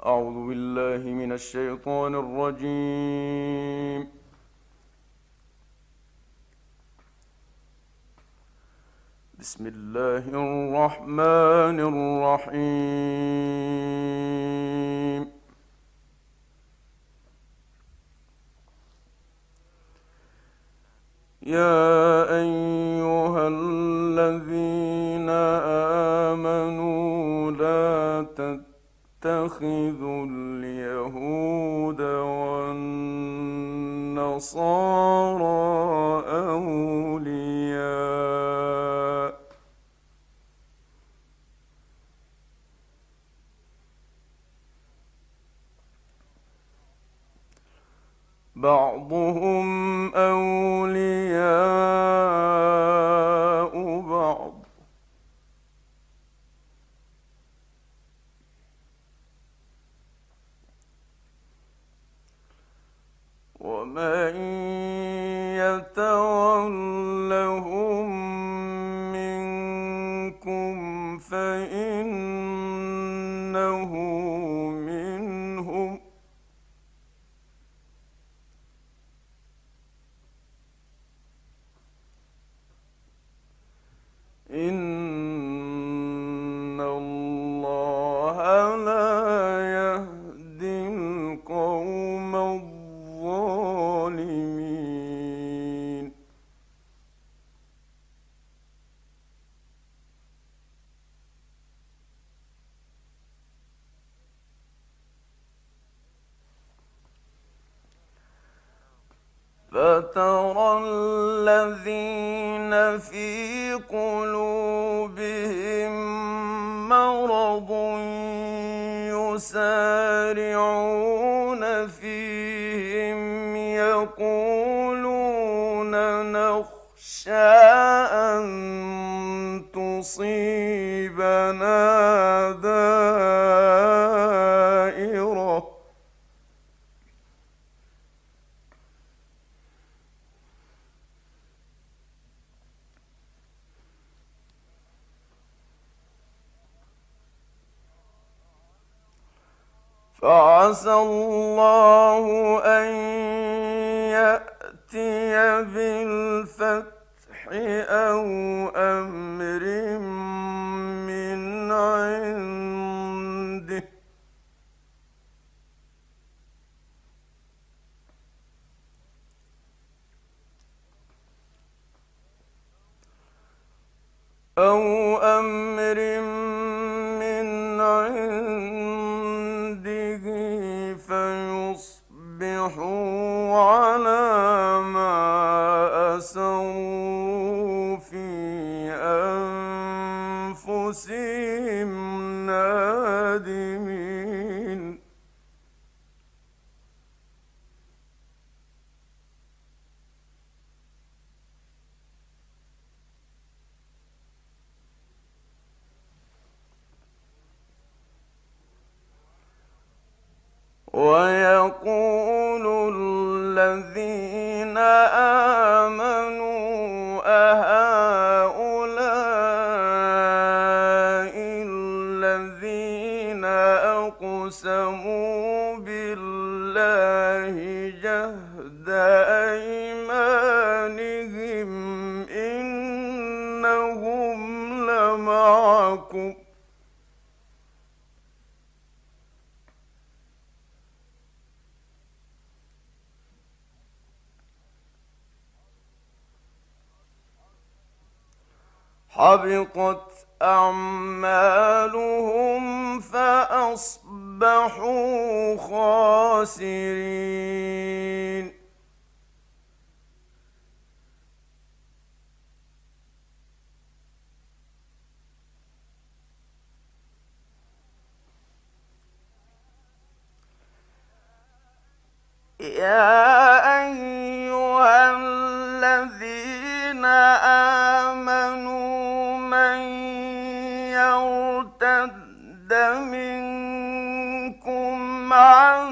أعوذ بالله من الشيطان الرجيم. بسم الله الرحمن الرحيم. يا أيها الذين آمنوا لا تتخذوا اليهود والنصارى أولياء بعضهم أولياء بعض ومن يتولهم منكم فإنه منهم إن الله لا يهدي القوم الظالمين. فترى الذين في قلوبهم مرض يسارعون فيهم يقولون نخشى أن تصيبنا دائرة فعسى الله أن يأتي بالفتح أو أمر من عنده أو أمر من عنده فيصبحوا على ما أسروا في أنفسهم نادمين. ويقول الذين آمنوا أهؤلاء الذين أقسموا بالله جهد أيمانهم إنهم لمعكم حبطت أعمالهم فأصبحوا خاسرين. يا أيها الذين آمنوا من يرتد منكم عن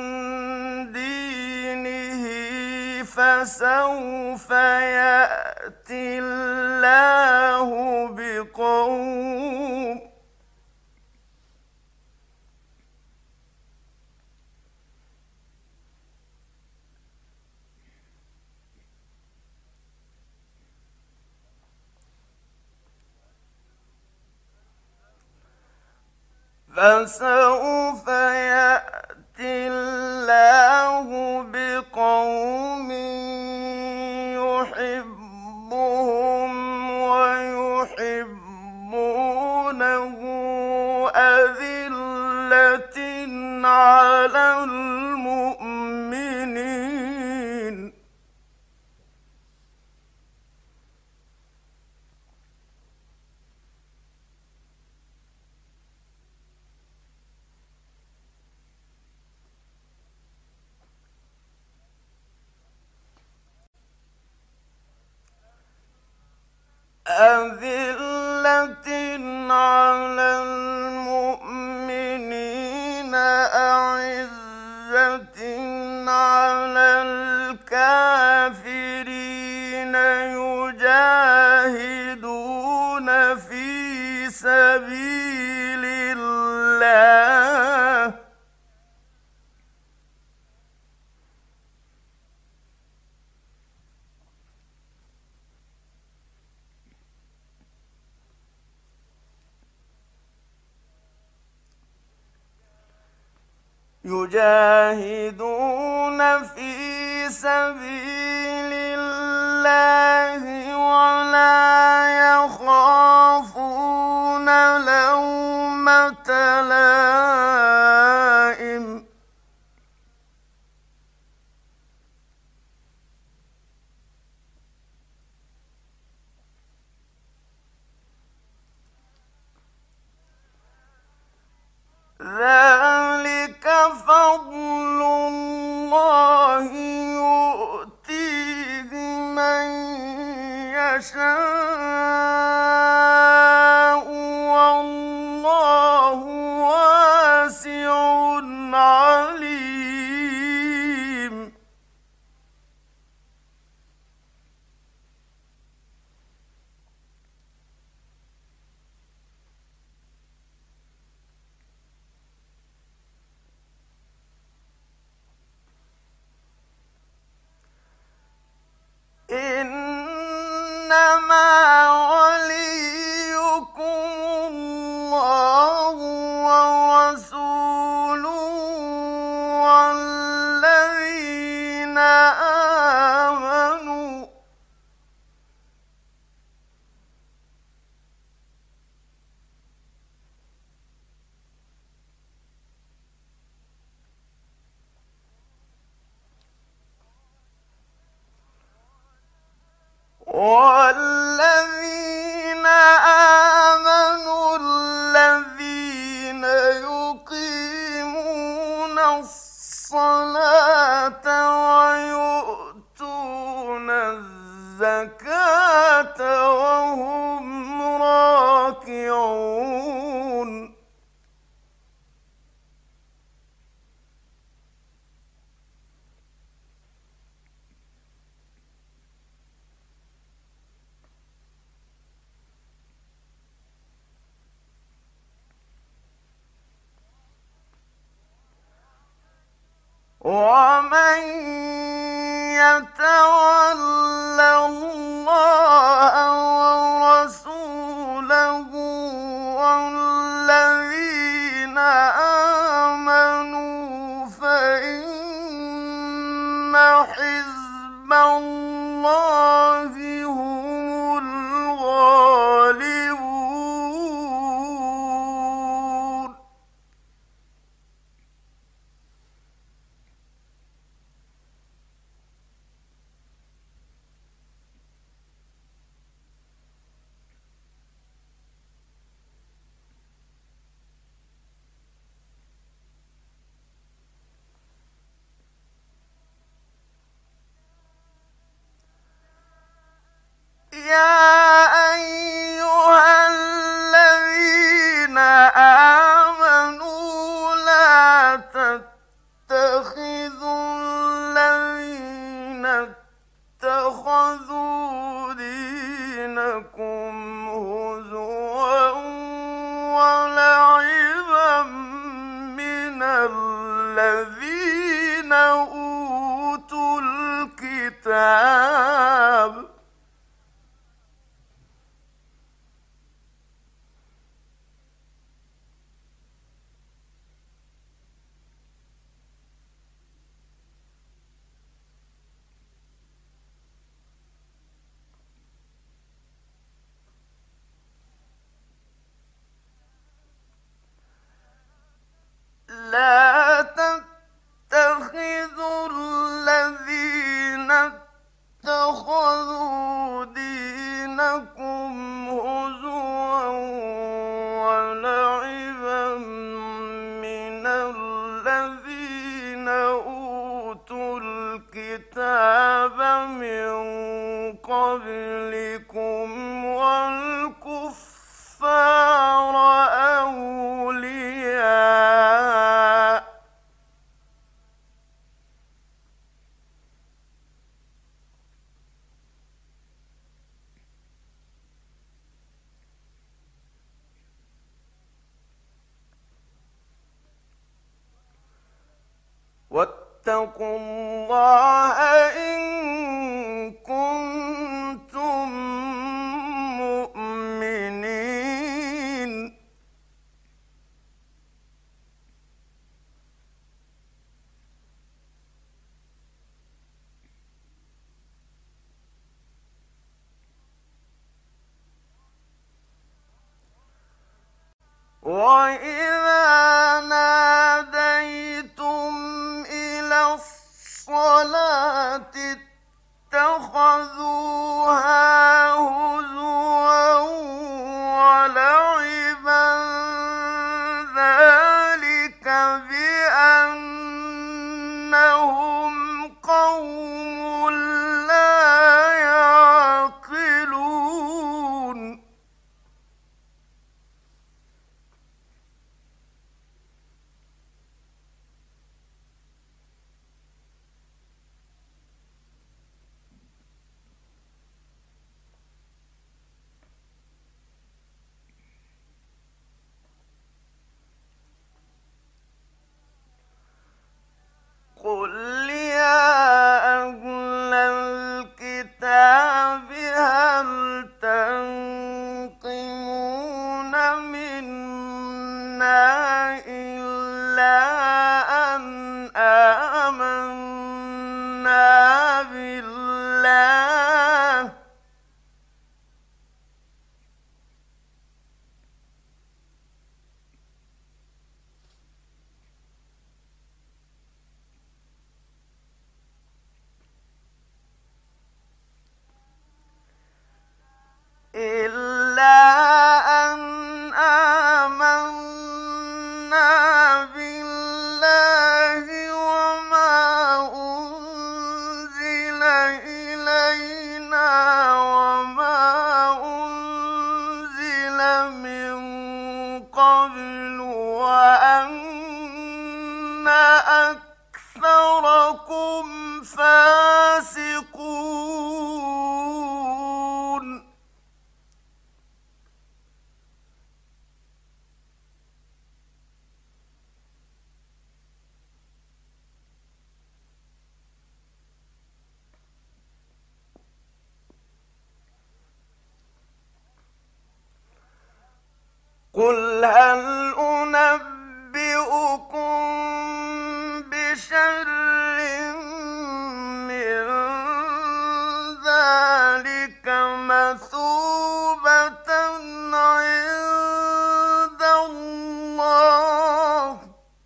دينه فسوف يأتي الله بقوم فسوف يأتي الله بقوم يحبهم ويحبونه، أذلة على المؤمنين أذلة على المؤمنين أعزة على الكافرين يجاهدون في سبيل الله ولا يخافون لومة لائم ذلك فضل الله يؤتيه من يشاء والله واسع عليم إنما وليكم الله ورسوله والذين آمنوا الذين يقيمون الصلاة ويؤتون الزكاة وهم راكعون ومن يتول الله ورسوله والذين آمنوا فإن حزب الله هم الغالبون يا أيها الذين آمنوا لا تتخذوا الذين اتخذوا دينكم هزوا ولعبا من الذين أوتوا الكتاب الذين أوتوا الكتاب من قبلكم والكفار أولياء واتقوا الله إن كنتم مؤمنين. وإذا ناديتم إلى الصلاة اتخذوها هزوا ولعبا ذلك بأنهم قوم لا يعقلون. قل يا أهل الكتاب هل تنقمون منا إلا أن آمنا بالله إلا أن آمنا بالله وما أنزل إلينا وما أنزل من قبل وأن أكثركم فاسقون. قل هل أنبئكم بشر من ذلك مثوبة عند الله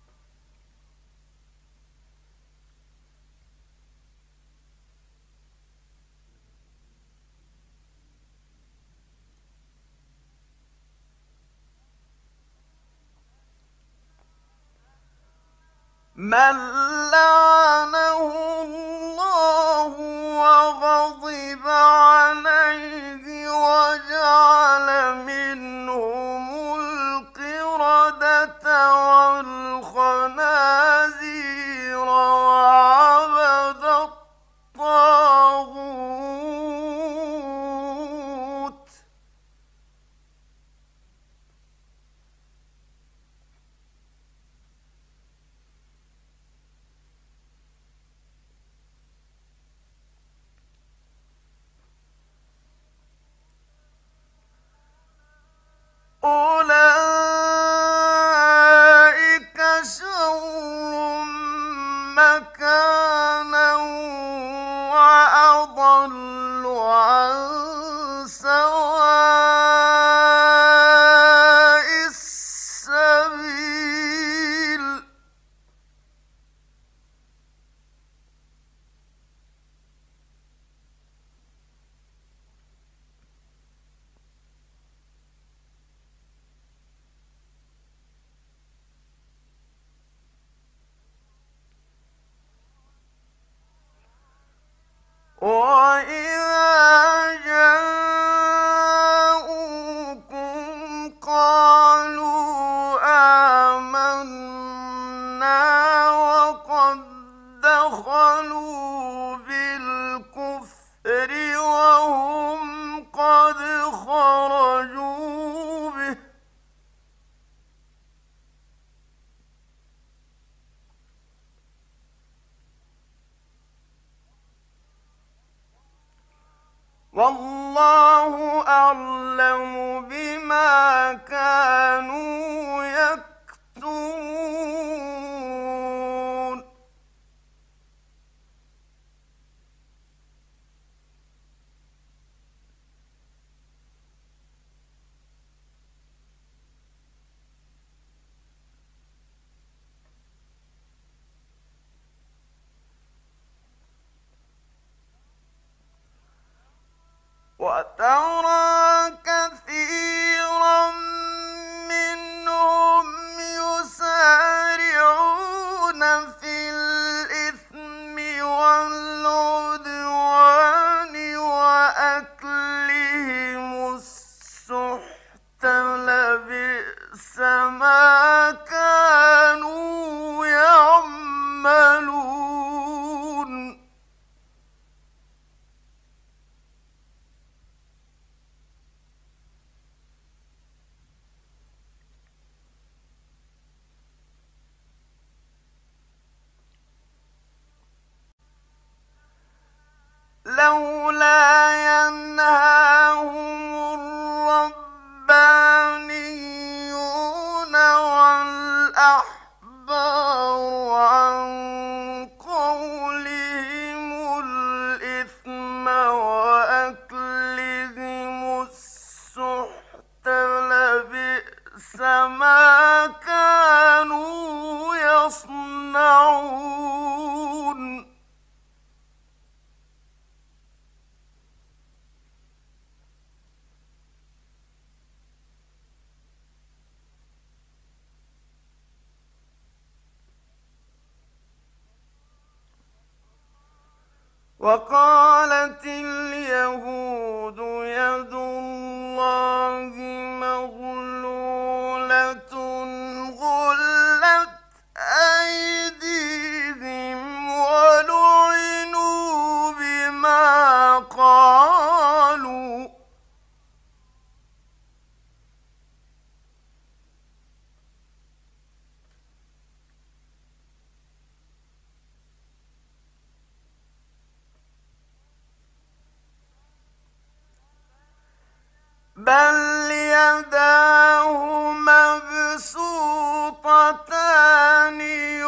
من لعنه الله وغضب عليه وجعل منهم القردة والخنازير وعبد الطاغوت أولئك شر مكانا وأضل عن سواء السبيل. وإذا جاءوكم قالوا آمنا وقد دخلوا بالكفر وهم قد خرجوا به والله أعلم بما كانوا يكتمون وترى كثيرا منهم يسارعون في الإثم والعدوان وأكلهم السحت لبئس ما كانوا يعملون لولا ينهاهم الربانيون والأحبار عن قولهم الإثم وأكلهم السحت لبئس ما كانوا يصنعون وقالت اليهود يد الله مغلولة غلت أيديهم ولعنوا بما قالوا بل يداه مبسوطتان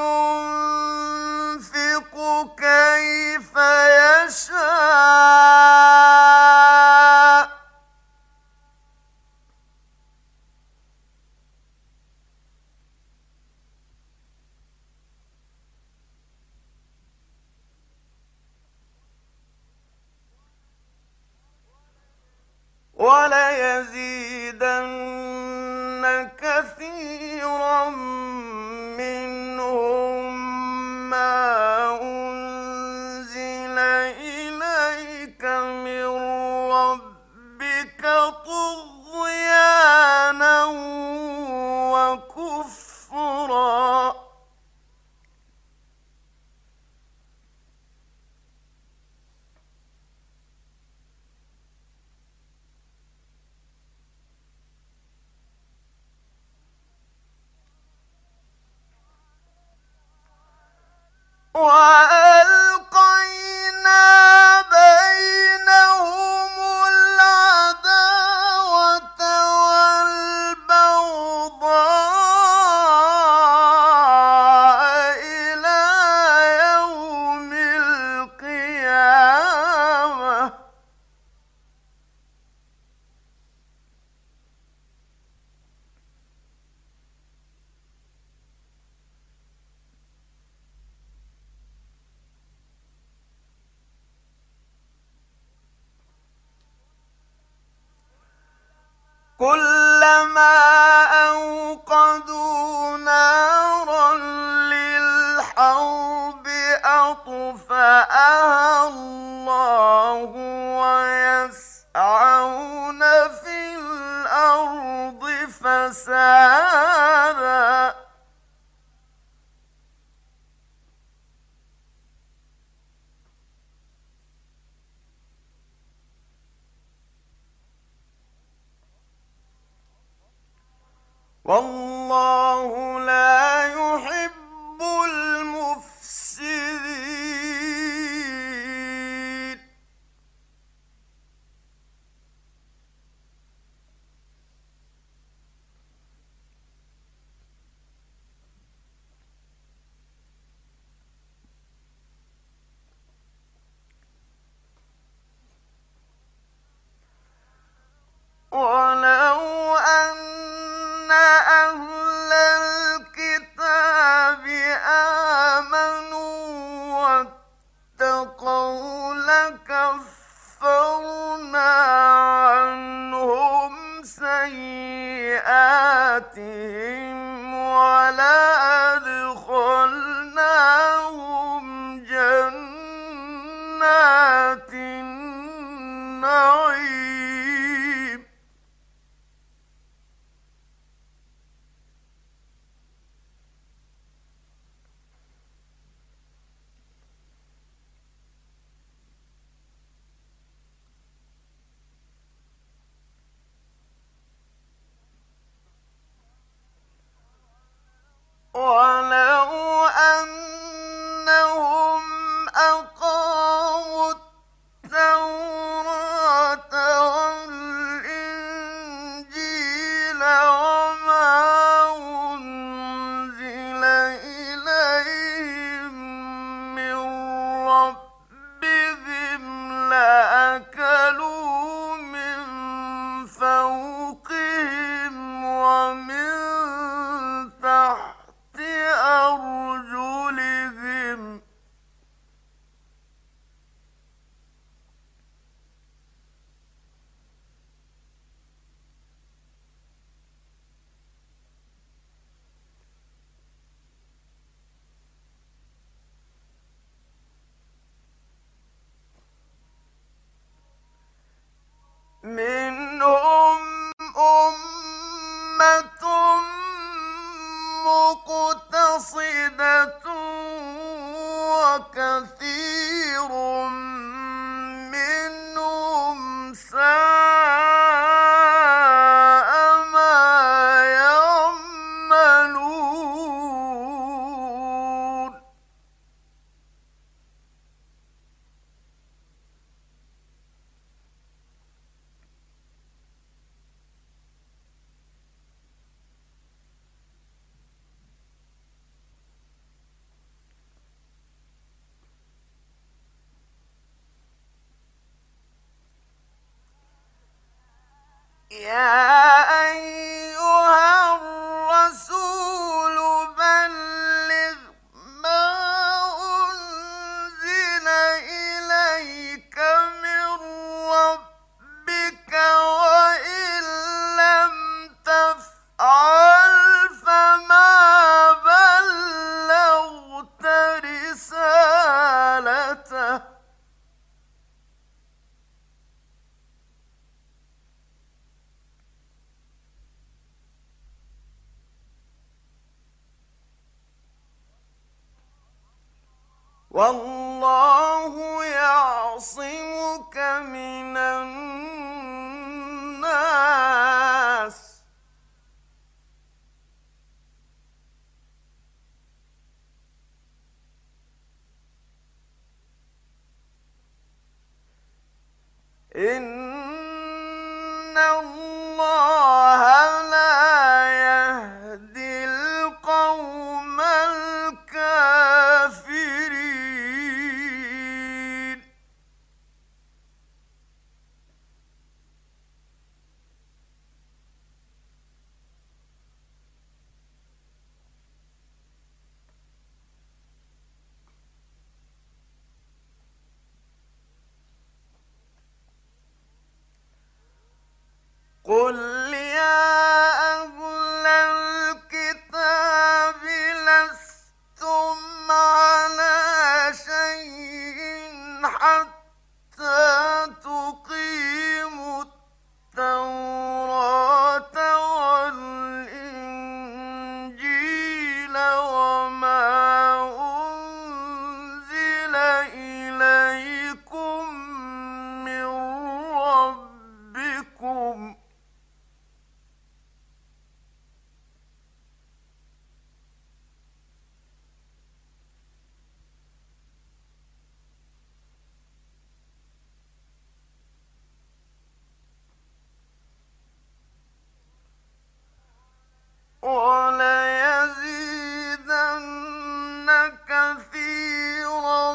ينفق كيف يشاء وليزيدن كثيرا منهم ما أنزل إليك من ربك طغيانا وكفرا وألقينا بينهم العداوة والبغضاء إلى يوم القيامة كلما أوقدوا نارا للحرب أطفأها الله والله لا يحب المفسدين. ولو أن أهل الكتاب آمنوا واتقوا لكفرنا عنهم سيئاتهم ولأدخلناهم جنات النعيم. ولو أنهم أقاموا التوراة والإنجيل وما أنزل إليهم من ربهم لأكلوا من فوقهم ومن تحت أرجلهم. منهم أمة مقتصدة وكثير منهم ساء ما يعملون. يا أيها الرسول بلغ ما أنزل إليك من ربك وإن لم تفعل فما بلغت رسالته. والله يعصمك من الناس. إن الله لا يهدي القوم الكافرين. قل يا أهل الكتاب لستم على شيء حتى تقيموا التوراة والإنجيل وما أنزل إليكم من ربكم. كثيرا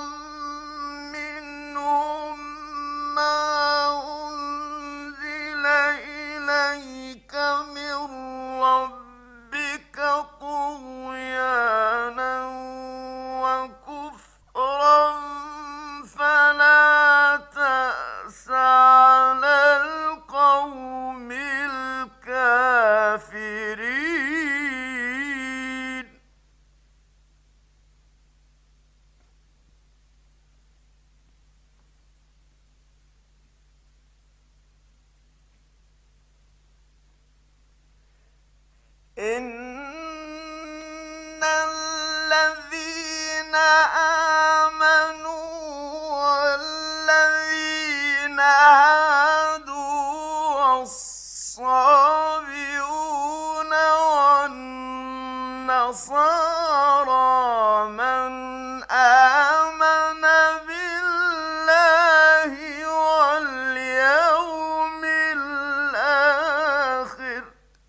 منهم ما أنزل إليك من ربك طغيانا وكفرا فلا تأس على القوم الكافرين. إن الذين آمنوا والذين هادوا والصابئون والنصارى من آمن بالله واليوم الآخر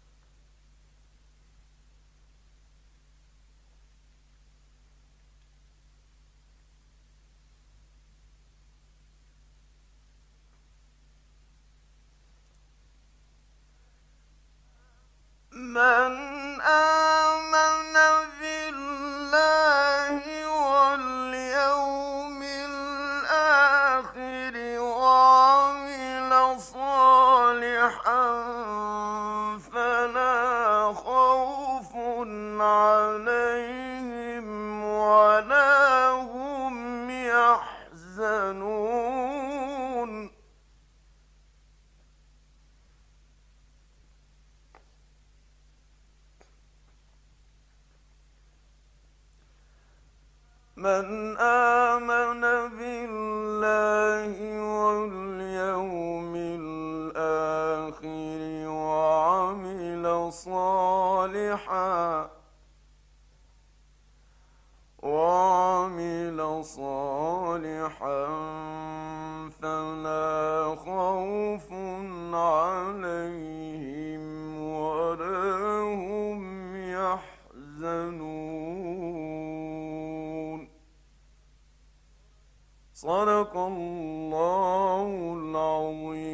من آمن بالله واليوم الآخر وعمل صالحا فلا خوف عليهم ولا هم يحزنون. من آمن بالله واليوم الآخر وعمل صالحا فلا خوف عليهم ولا هم يحزنون. صدق الله العظيم.